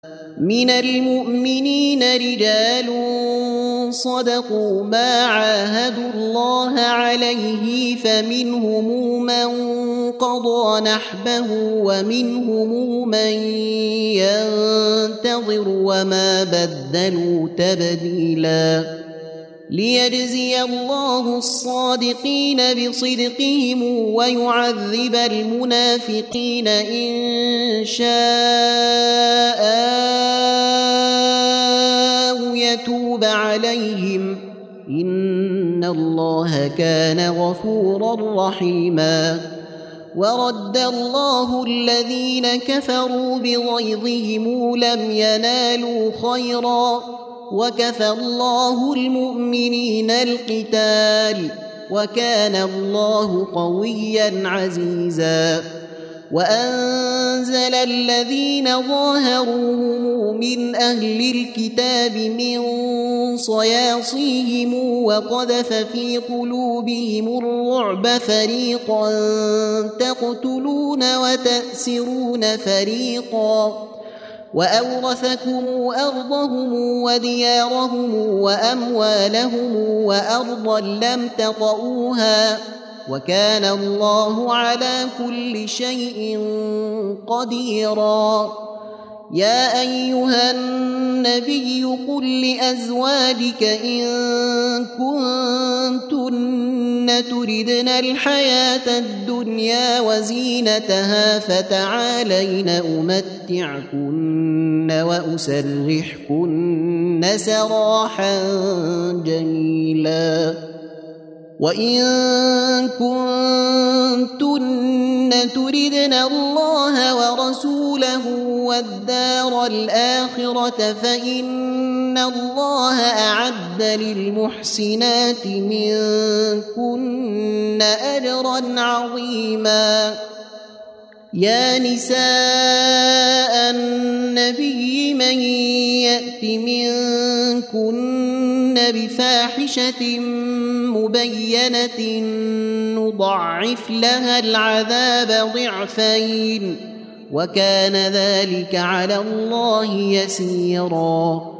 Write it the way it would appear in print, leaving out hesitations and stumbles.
من المؤمنين رجال صدقوا ما عاهدوا الله عليه فمنهم من قضى نحبه ومنهم من ينتظر وما بدلوا تبديلا ليجزي الله الصادقين بصدقهم ويعذب المنافقين إن شاء أو يتوب عليهم إن الله كان غفورا رحيما ورد الله الذين كفروا بغيظهم لم ينالوا خيرا وكفى الله المؤمنين القتال وكان الله قويا عزيزا وأنزل الذين ظاهروهم من أهل الكتاب من صياصيهم وقذف في قلوبهم الرعب فريقا تقتلون وتأسرون فريقا وأورثكم أرضهم وديارهم وأموالهم وأرضا لم تطئوها وكان الله على كل شيء قديرا يا أيها النبي قل لأزواجك إن كنتن تردن الحياة الدنيا وزينتها فتعالين أمتعكن وأسرحكن سراحا جميلا وإن كنتن تردن الله ورسوله والدار الآخرة فإن الله أعد للمحسنات منكن أجرا عظيما يا نساء النبي من يأت منكن بفاحشة مبينة نضعف لها العذاب ضعفين وكان ذلك على الله يسيرا